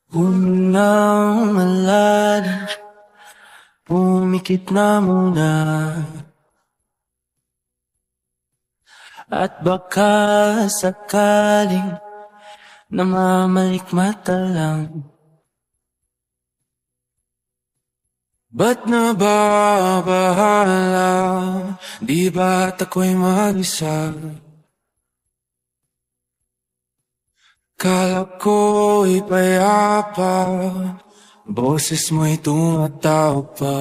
Unang malalim, pumikit na muna. At baka sakaling namamalikmata lang. Ba't nababahala? Di ba't ako'y mag-isa? Kala ko'y payapa, boses mo'y tumatawag pa.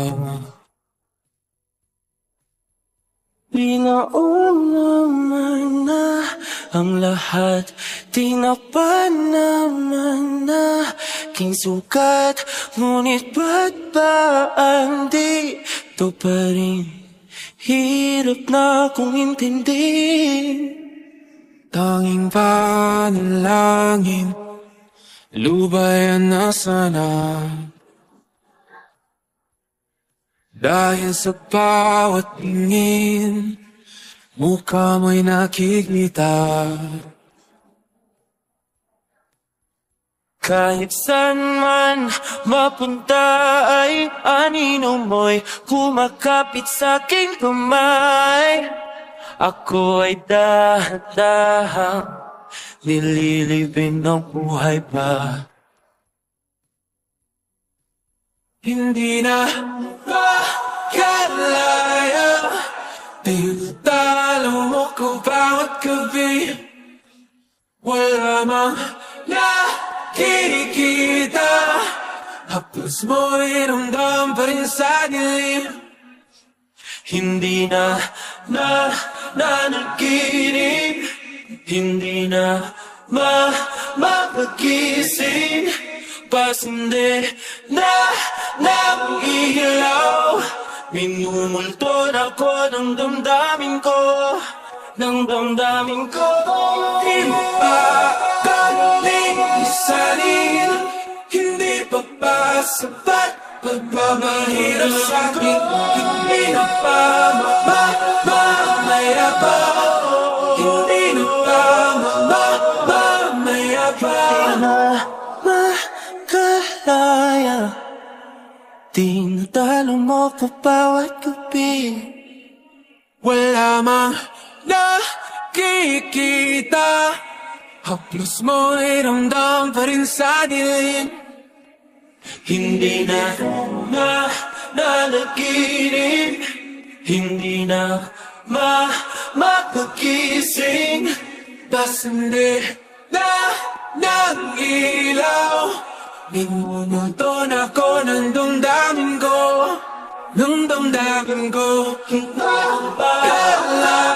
Binaon naman na ang lahat, tinakpan naman na aking sukat. Ngunit ba't ba andito pa rin? Hirap na kong intindihin. Tanging panalangin, lubayan na sana. Dahil sa bawat tingin, mukha mo'y nakikita. Kahit saan man mapunta ay anino mo'y kumakapit sa aking kamay. Ako ay dahan-dahang nililibing ng buhay pa. Hindi na makalaya, tinatalo mo ko bawat gabi. Wala mang nakikita, haplos mo'y ramdam pa rin sa dilim. Hindi na nanaginip, hindi na mapagising. Pasindi na ng ilaw, minumulto na ko ng damdamin ko, ng damdamin ko. Di mo pa galing isanin, hindi pa ba sapat pagmamahirap sa'kin? Hindi na pa mamayabang, hindi na pa mamayabang. Makalaya, tinatalo mo ko bawat gabi. Wala mang nakikita, haplos mo'y ramdam pa rin sa dilim. Hindi na nanaginip, hindi na mapagising. Pasindi na ng ilaw, minumulto na ko ng damdamin ko, ng damdamin ko. Hindi pa